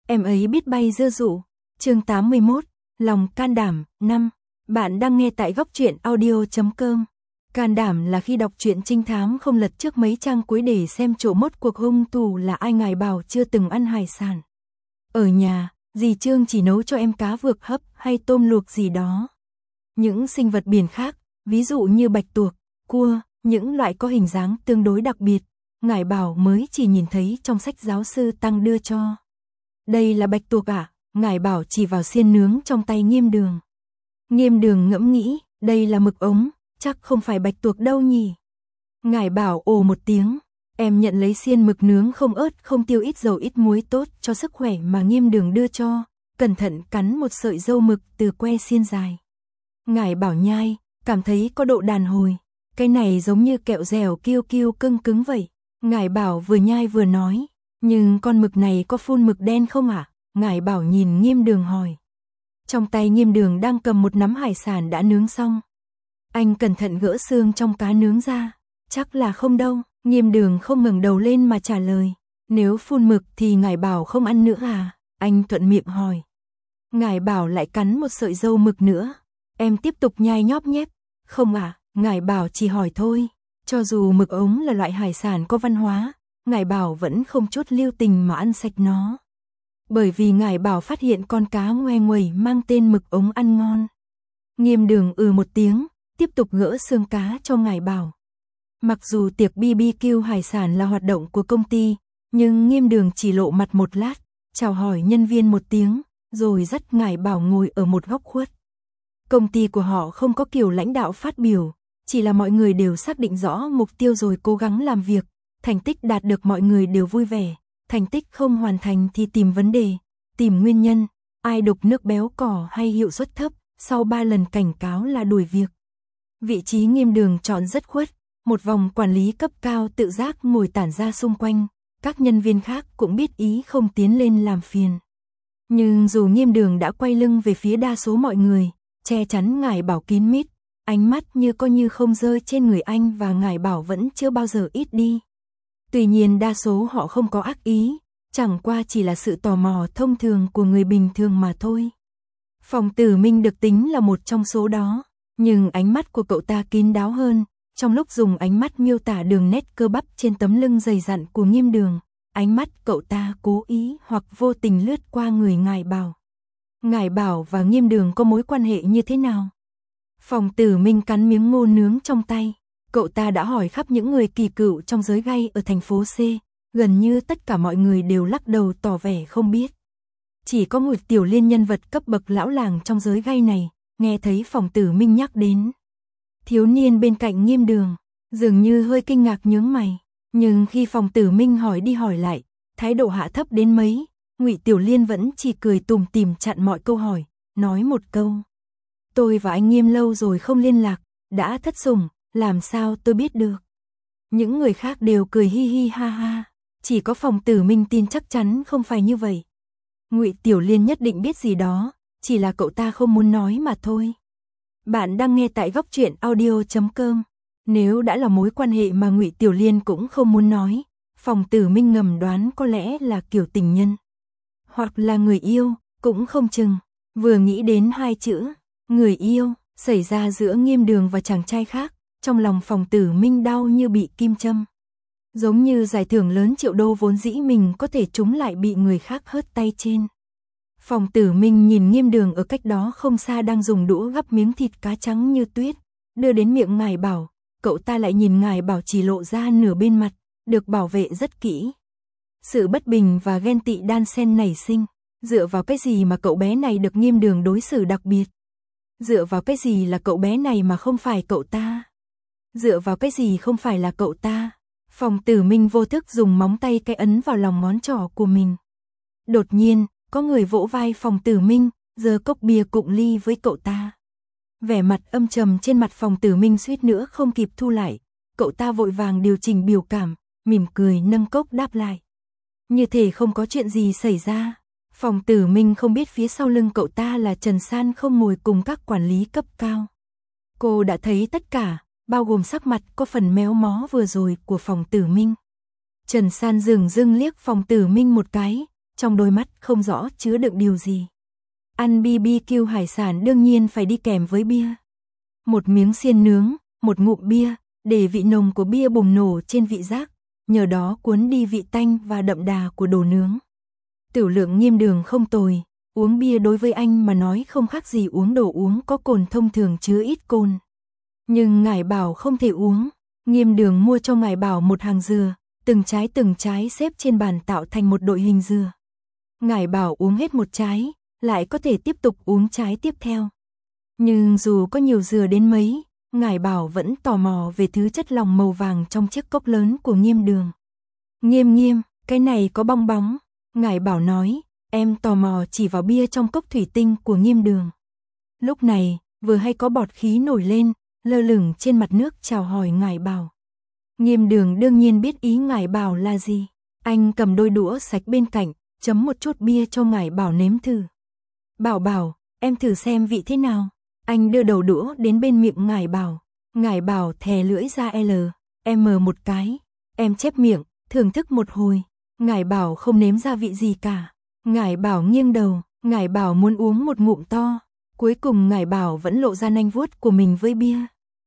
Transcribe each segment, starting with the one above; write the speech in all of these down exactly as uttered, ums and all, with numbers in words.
em ấy biết bay dưa dụ. Chương tám mươi mốt, lòng can đảm. Năm. Bạn đang nghe tại góc truyện audio chấm com. Can đảm là khi đọc truyện trinh thám không lật trước mấy trang cuối để xem chỗ mốt cuộc hung thủ là ai. Ngài Bảo chưa từng ăn hải sản. Ở nhà, dì Trương chỉ nấu cho em cá vược hấp hay tôm luộc gì đó. Những sinh vật biển khác, ví dụ như bạch tuộc, cua, những loại có hình dáng tương đối đặc biệt, Ngải Bảo mới chỉ nhìn thấy trong sách giáo sư Tăng đưa cho. Đây là bạch tuộc à? Ngải Bảo chỉ vào xiên nướng trong tay Nghiêm Đường. Nghiêm Đường ngẫm nghĩ, đây là mực ống, chắc không phải bạch tuộc đâu nhỉ. Ngải Bảo ồ một tiếng, em nhận lấy xiên mực nướng không ớt không tiêu ít dầu ít muối tốt cho sức khỏe mà Nghiêm Đường đưa cho, cẩn thận cắn một sợi dâu mực từ que xiên dài. Ngải Bảo nhai, cảm thấy có độ đàn hồi, cái này giống như kẹo dẻo kiêu kiêu cưng cứng vậy. Ngải Bảo vừa nhai vừa nói, nhưng con mực này có phun mực đen không ạ? À? Ngải Bảo nhìn Nghiêm Đường hỏi. Trong tay Nghiêm Đường đang cầm một nắm hải sản đã nướng xong. Anh cẩn thận gỡ xương trong cá nướng ra, chắc là không đâu. Nghiêm Đường không ngẩng đầu lên mà trả lời, nếu phun mực thì Ngải Bảo không ăn nữa à? Anh thuận miệng hỏi. Ngải Bảo lại cắn một sợi dâu mực nữa. Em tiếp tục nhai nhóp nhép. Không à? Ngải Bảo chỉ hỏi thôi. Cho dù mực ống là loại hải sản có văn hóa, Ngải Bảo vẫn không chút lưu tình mà ăn sạch nó. Bởi vì Ngải Bảo phát hiện con cá ngoe nguẩy mang tên mực ống ăn ngon. Nghiêm Đường ừ một tiếng, tiếp tục gỡ xương cá cho Ngải Bảo. Mặc dù tiệc bê bê kiu hải sản là hoạt động của công ty, nhưng Nghiêm Đường chỉ lộ mặt một lát, chào hỏi nhân viên một tiếng, rồi dắt Ngải Bảo ngồi ở một góc khuất. Công ty của họ không có kiểu lãnh đạo phát biểu, chỉ là mọi người đều xác định rõ mục tiêu rồi cố gắng làm việc, thành tích đạt được mọi người đều vui vẻ, thành tích không hoàn thành thì tìm vấn đề, tìm nguyên nhân, ai đục nước béo cỏ hay hiệu suất thấp, sau ba lần cảnh cáo là đuổi việc. Vị trí Nghiêm Đường chọn rất khuất, một vòng quản lý cấp cao tự giác ngồi tản ra xung quanh, các nhân viên khác cũng biết ý không tiến lên làm phiền. Nhưng dù Nghiêm Đường đã quay lưng về phía đa số mọi người, che chắn Ngải Bảo kín mít, ánh mắt như coi như không rơi trên người anh và Ngải Bảo vẫn chưa bao giờ ít đi. Tuy nhiên đa số họ không có ác ý, chẳng qua chỉ là sự tò mò thông thường của người bình thường mà thôi. Phòng Tử Minh được tính là một trong số đó, nhưng ánh mắt của cậu ta kín đáo hơn, trong lúc dùng ánh mắt miêu tả đường nét cơ bắp trên tấm lưng dày dặn của Nghiêm Đường, ánh mắt cậu ta cố ý hoặc vô tình lướt qua người Ngải Bảo. Ngải Bảo và Nghiêm Đường có mối quan hệ như thế nào? Phòng Tử Minh cắn miếng ngô nướng trong tay. Cậu ta đã hỏi khắp những người kỳ cựu trong giới gay ở thành phố C, gần như tất cả mọi người đều lắc đầu tỏ vẻ không biết. Chỉ có một Tiểu Liên nhân vật cấp bậc lão làng trong giới gay này, nghe thấy Phòng Tử Minh nhắc đến. Thiếu niên bên cạnh Nghiêm Đường, dường như hơi kinh ngạc nhướng mày, nhưng khi Phòng Tử Minh hỏi đi hỏi lại, thái độ hạ thấp đến mấy, Ngụy Tiểu Liên vẫn chỉ cười tủm tỉm chặn mọi câu hỏi, nói một câu. Tôi và anh Nghiêm lâu rồi không liên lạc, đã thất sủng, làm sao tôi biết được. Những người khác đều cười hi hi ha ha, chỉ có Phòng Tử Minh tin chắc chắn không phải như vậy. Ngụy Tiểu Liên nhất định biết gì đó, chỉ là cậu ta không muốn nói mà thôi. Bạn đang nghe tại góc truyện audio chấm com. Nếu đã là mối quan hệ mà Ngụy Tiểu Liên cũng không muốn nói, Phòng Tử Minh ngầm đoán có lẽ là kiểu tình nhân, hoặc là người yêu, cũng không chừng. Vừa nghĩ đến hai chữ người yêu xảy ra giữa Nghiêm Đường và chàng trai khác, trong lòng Phòng Tử Minh đau như bị kim châm. Giống như giải thưởng lớn triệu đô vốn dĩ mình có thể trúng lại bị người khác hớt tay trên. Phòng Tử Minh nhìn Nghiêm Đường ở cách đó không xa đang dùng đũa gắp miếng thịt cá trắng như tuyết, đưa đến miệng Ngải Bảo, cậu ta lại nhìn Ngải Bảo chỉ lộ ra nửa bên mặt, được bảo vệ rất kỹ. Sự bất bình và ghen tị đan xen nảy sinh, dựa vào cái gì mà cậu bé này được Nghiêm Đường đối xử đặc biệt? Dựa vào cái gì là cậu bé này mà không phải cậu ta? Dựa vào cái gì không phải là cậu ta? Phòng Tử Minh vô thức dùng móng tay cái ấn vào lòng ngón trỏ của mình. Đột nhiên, có người vỗ vai Phòng Tử Minh, giơ cốc bia cụng ly với cậu ta. Vẻ mặt âm trầm trên mặt Phòng Tử Minh suýt nữa không kịp thu lại, cậu ta vội vàng điều chỉnh biểu cảm, mỉm cười nâng cốc đáp lại. Như thể không có chuyện gì xảy ra. Phòng Tử Minh không biết phía sau lưng cậu ta là Trần San không ngồi cùng các quản lý cấp cao. Cô đã thấy tất cả, bao gồm sắc mặt có phần méo mó vừa rồi của Phòng Tử Minh. Trần San dừng dưng liếc Phòng Tử Minh một cái, trong đôi mắt không rõ chứa đựng điều gì. Ăn bi bi kiu hải sản đương nhiên phải đi kèm với bia. Một miếng xiên nướng, một ngụm bia, để vị nồng của bia bùng nổ trên vị giác, nhờ đó cuốn đi vị tanh và đậm đà của đồ nướng. Tiểu lượng Nghiêm Đường không tồi, uống bia đối với anh mà nói không khác gì uống đồ uống có cồn thông thường chứa ít cồn. Nhưng Ngải Bảo không thể uống, Nghiêm Đường mua cho Ngải Bảo một hàng dừa, từng trái từng trái xếp trên bàn tạo thành một đội hình dừa. Ngải Bảo uống hết một trái, lại có thể tiếp tục uống trái tiếp theo. Nhưng dù có nhiều dừa đến mấy, Ngải Bảo vẫn tò mò về thứ chất lỏng màu vàng trong chiếc cốc lớn của Nghiêm Đường. Nghiêm Nghiêm, cái này có bong bóng. Ngải Bảo nói, em tò mò chỉ vào bia trong cốc thủy tinh của Nghiêm Đường. Lúc này, vừa hay có bọt khí nổi lên, lơ lửng trên mặt nước chào hỏi Ngải Bảo. Nghiêm Đường đương nhiên biết ý Ngải Bảo là gì. Anh cầm đôi đũa sạch bên cạnh, chấm một chút bia cho Ngải Bảo nếm thử. Bảo Bảo, em thử xem vị thế nào. Anh đưa đầu đũa đến bên miệng Ngải Bảo. Ngải Bảo thè lưỡi ra L, M một cái. Em chép miệng, thưởng thức một hồi. Ngải Bảo không nếm ra vị gì cả. Ngải Bảo nghiêng đầu, Ngải Bảo muốn uống một ngụm to. Cuối cùng Ngải Bảo vẫn lộ ra nanh vuốt của mình với bia.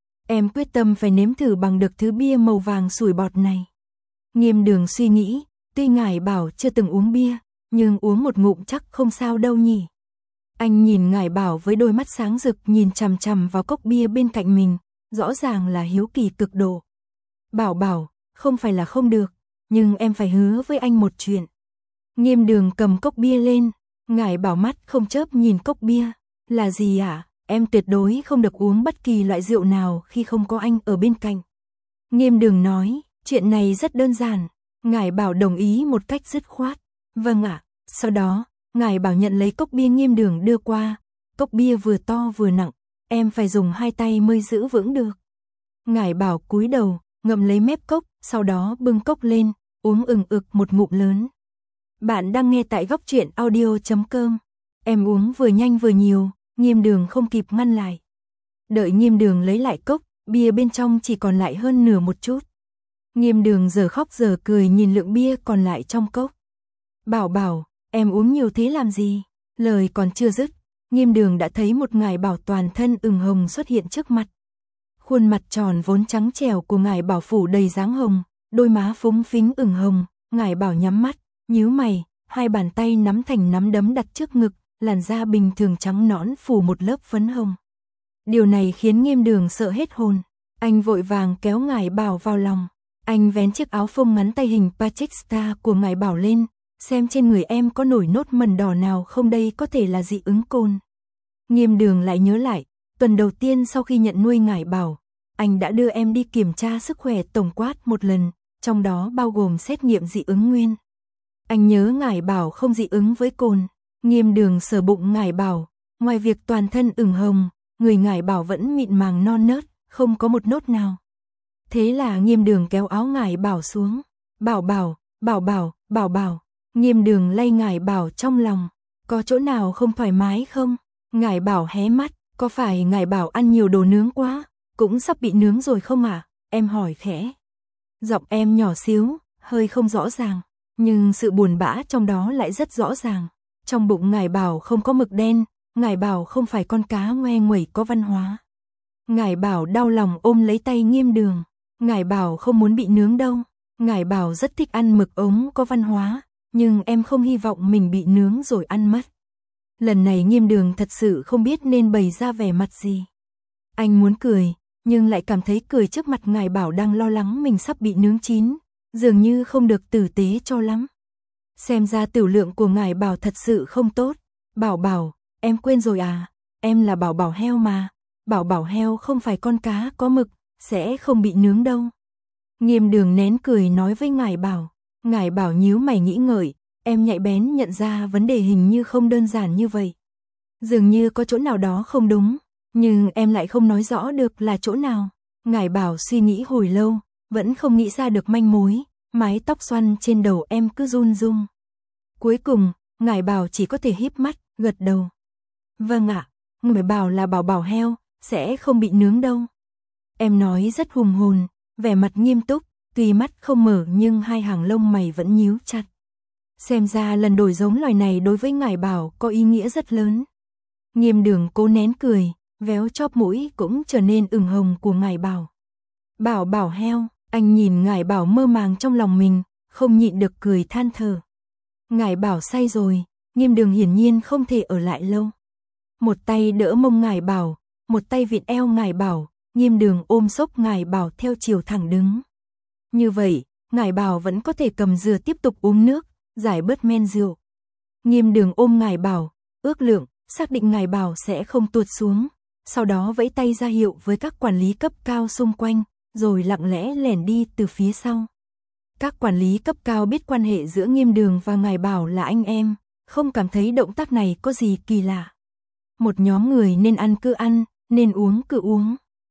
Em quyết tâm phải nếm thử bằng được thứ bia màu vàng sủi bọt này. Nghiêm Đường suy nghĩ, tuy Ngải Bảo chưa từng uống bia, nhưng uống một ngụm chắc không sao đâu nhỉ. Anh nhìn Ngải Bảo với đôi mắt sáng rực nhìn chằm chằm vào cốc bia bên cạnh mình, rõ ràng là hiếu kỳ cực độ. Bảo Bảo, không phải là không được, nhưng em phải hứa với anh một chuyện. Nghiêm Đường cầm cốc bia lên, Ngải Bảo mắt không chớp nhìn cốc bia. Là gì ạ? À? Em tuyệt đối không được uống bất kỳ loại rượu nào khi không có anh ở bên cạnh. Nghiêm Đường nói, chuyện này rất đơn giản. Ngải Bảo đồng ý một cách dứt khoát. Vâng ạ. Sau đó, Ngải Bảo nhận lấy cốc bia Nghiêm Đường đưa qua. Cốc bia vừa to vừa nặng, em phải dùng hai tay mới giữ vững được. Ngải Bảo cúi đầu, ngậm lấy mép cốc, sau đó bưng cốc lên, uống ừng ực một ngụm lớn. Bạn đang nghe tại góc truyện audio chấm com. Em uống vừa nhanh vừa nhiều, Nghiêm Đường không kịp ngăn lại. Đợi Nghiêm Đường lấy lại cốc, bia bên trong chỉ còn lại hơn nửa một chút. Nghiêm Đường giờ khóc giờ cười nhìn lượng bia còn lại trong cốc. Bảo Bảo, em uống nhiều thế làm gì? Lời còn chưa dứt, Nghiêm Đường đã thấy một Ngải Bảo toàn thân ửng hồng xuất hiện trước mặt. Khuôn mặt tròn vốn trắng trẻo của Ngải Bảo phủ đầy dáng hồng, đôi má phúng phính ửng hồng. Ngải Bảo nhắm mắt, nhíu mày, hai bàn tay nắm thành nắm đấm đặt trước ngực, làn da bình thường trắng nõn phủ một lớp phấn hồng. Điều này khiến Nghiêm Đường sợ hết hồn. Anh vội vàng kéo Ngải Bảo vào lòng. Anh vén chiếc áo phông ngắn tay hình Patrick Star của Ngải Bảo lên, xem trên người em có nổi nốt mẩn đỏ nào không, đây có thể là dị ứng cồn. Nghiêm Đường lại nhớ lại, tuần đầu tiên sau khi nhận nuôi Ngải Bảo, anh đã đưa em đi kiểm tra sức khỏe tổng quát một lần, trong đó bao gồm xét nghiệm dị ứng nguyên. Anh nhớ Ngải Bảo không dị ứng với cồn. Nghiêm Đường sờ bụng Ngải Bảo, ngoài việc toàn thân ửng hồng, người Ngải Bảo vẫn mịn màng non nớt, không có một nốt nào. Thế là Nghiêm Đường kéo áo Ngải Bảo xuống. Bảo Bảo, Bảo Bảo, Bảo Bảo. Nghiêm Đường lay Ngải Bảo trong lòng. Có chỗ nào không thoải mái không? Ngải Bảo hé mắt, có phải Ngải Bảo ăn nhiều đồ nướng quá, cũng sắp bị nướng rồi không ạ? À? Em hỏi khẽ. Giọng em nhỏ xíu, hơi không rõ ràng, nhưng sự buồn bã trong đó lại rất rõ ràng. Trong bụng Ngải Bảo không có mực đen, Ngải Bảo không phải con cá ngoe nguẩy có văn hóa. Ngải Bảo đau lòng ôm lấy tay Nghiêm Đường. Ngải Bảo không muốn bị nướng đâu. Ngải Bảo rất thích ăn mực ống có văn hóa, nhưng em không hy vọng mình bị nướng rồi ăn mất. Lần này Nghiêm Đường thật sự không biết nên bày ra vẻ mặt gì. Anh muốn cười, nhưng lại cảm thấy cười trước mặt Ngải Bảo đang lo lắng mình sắp bị nướng chín, dường như không được tử tế cho lắm. Xem ra tiểu lượng của Ngải Bảo thật sự không tốt. Bảo Bảo, em quên rồi à, em là Bảo Bảo heo mà. Bảo Bảo heo không phải con cá có mực, sẽ không bị nướng đâu. Nghiêm Đường nén cười nói với Ngải Bảo. Ngải Bảo nhíu mày nghĩ ngợi, em nhạy bén nhận ra vấn đề hình như không đơn giản như vậy. Dường như có chỗ nào đó không đúng, nhưng em lại không nói rõ được là chỗ nào. Ngải Bảo suy nghĩ hồi lâu, vẫn không nghĩ ra được manh mối, mái tóc xoăn trên đầu em cứ run rung. Cuối cùng, Ngải Bảo chỉ có thể híp mắt, gật đầu. Vâng ạ, người bảo là Bảo Bảo heo, sẽ không bị nướng đâu. Em nói rất hùng hồn, vẻ mặt nghiêm túc, tuy mắt không mở nhưng hai hàng lông mày vẫn nhíu chặt. Xem ra lần đổi giống loài này đối với ngải bảo có ý nghĩa rất lớn. Nghiêm Đường cố nén cười, véo chóp mũi cũng trở nên ửng hồng của ngải bảo. Bảo bảo heo, anh nhìn ngải bảo mơ màng trong lòng mình, không nhịn được cười than thở. Ngải bảo say rồi, Nghiêm Đường hiển nhiên không thể ở lại lâu. Một tay đỡ mông ngải bảo, một tay vịn eo ngải bảo, Nghiêm Đường ôm xốc ngải bảo theo chiều thẳng đứng. Như vậy, ngải bảo vẫn có thể cầm dừa tiếp tục uống nước, giải bớt men rượu. Nghiêm Đường ôm ngải bảo, ước lượng, xác định ngải bảo sẽ không tuột xuống, sau đó vẫy tay ra hiệu với các quản lý cấp cao xung quanh, rồi lặng lẽ lẻn đi từ phía sau. Các quản lý cấp cao biết quan hệ giữa Nghiêm Đường và ngải bảo là anh em, không cảm thấy động tác này có gì kỳ lạ. Một nhóm người nên ăn cứ ăn, nên uống cứ uống.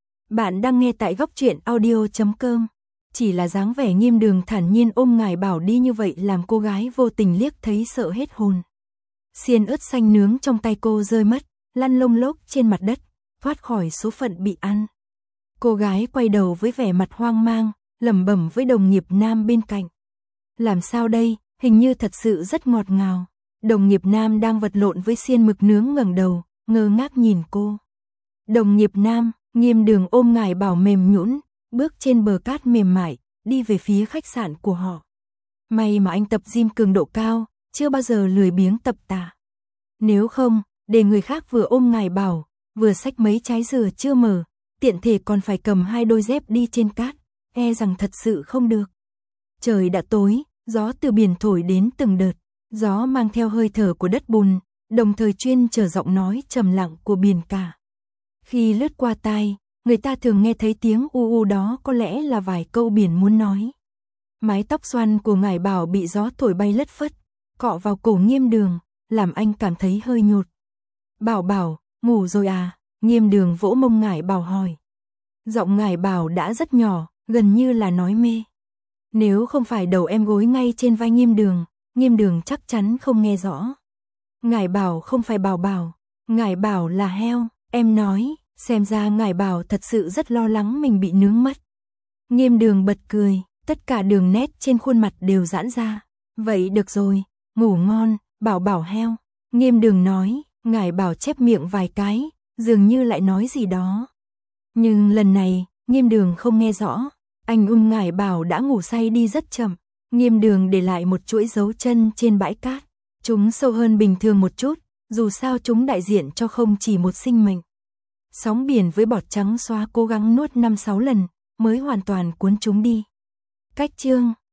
Bạn đang nghe tại góc truyện audio chấm com. Chỉ là dáng vẻ Nghiêm Đường thản nhiên ôm ngải bảo đi như vậy làm cô gái vô tình liếc thấy sợ hết hồn. Xiên ớt xanh nướng trong tay cô rơi mất, lăn lông lốc trên mặt đất, thoát khỏi số phận bị ăn. Cô gái quay đầu với vẻ mặt hoang mang, lẩm bẩm với đồng nghiệp nam bên cạnh. Làm sao đây, hình như thật sự rất ngọt ngào. Đồng nghiệp nam đang vật lộn với xiên mực nướng ngẩng đầu, ngơ ngác nhìn cô. Đồng nghiệp nam, Nghiêm Đường ôm ngải bảo mềm nhũn, bước trên bờ cát mềm mại, đi về phía khách sạn của họ. May mà anh tập gym cường độ cao, chưa bao giờ lười biếng tập tạ. Nếu không, để người khác vừa ôm ngải bảo, vừa xách mấy trái dừa chưa mở, tiện thể còn phải cầm hai đôi dép đi trên cát, e rằng thật sự không được. Trời đã tối, gió từ biển thổi đến từng đợt, gió mang theo hơi thở của đất bùn, đồng thời chuyên chở giọng nói trầm lặng của biển cả. Khi lướt qua tai, người ta thường nghe thấy tiếng u u đó có lẽ là vài câu biển muốn nói. Mái tóc xoăn của ngải bảo bị gió thổi bay lất phất, cọ vào cổ Nghiêm Đường, làm anh cảm thấy hơi nhột. Bảo bảo, ngủ rồi à? Nghiêm Đường vỗ mông ngải bảo hỏi. Giọng ngải bảo đã rất nhỏ, gần như là nói mê. Nếu không phải đầu em gối ngay trên vai Nghiêm Đường, Nghiêm Đường chắc chắn không nghe rõ. Ngải bảo không phải bảo bảo, ngải bảo là heo, em nói. Xem ra ngải bảo thật sự rất lo lắng mình bị nướng mất. Nghiêm Đường bật cười, tất cả đường nét trên khuôn mặt đều giãn ra. Vậy được rồi, ngủ ngon, bảo bảo heo. Nghiêm Đường nói, ngải bảo chép miệng vài cái, dường như lại nói gì đó. Nhưng lần này, Nghiêm Đường không nghe rõ. Anh ôm ngải bảo đã ngủ say đi rất chậm. Nghiêm Đường để lại một chuỗi dấu chân trên bãi cát. Chúng sâu hơn bình thường một chút, dù sao chúng đại diện cho không chỉ một sinh mệnh. Sóng biển với bọt trắng xóa cố gắng nuốt năm sáu lần, mới hoàn toàn cuốn chúng đi. Cách chương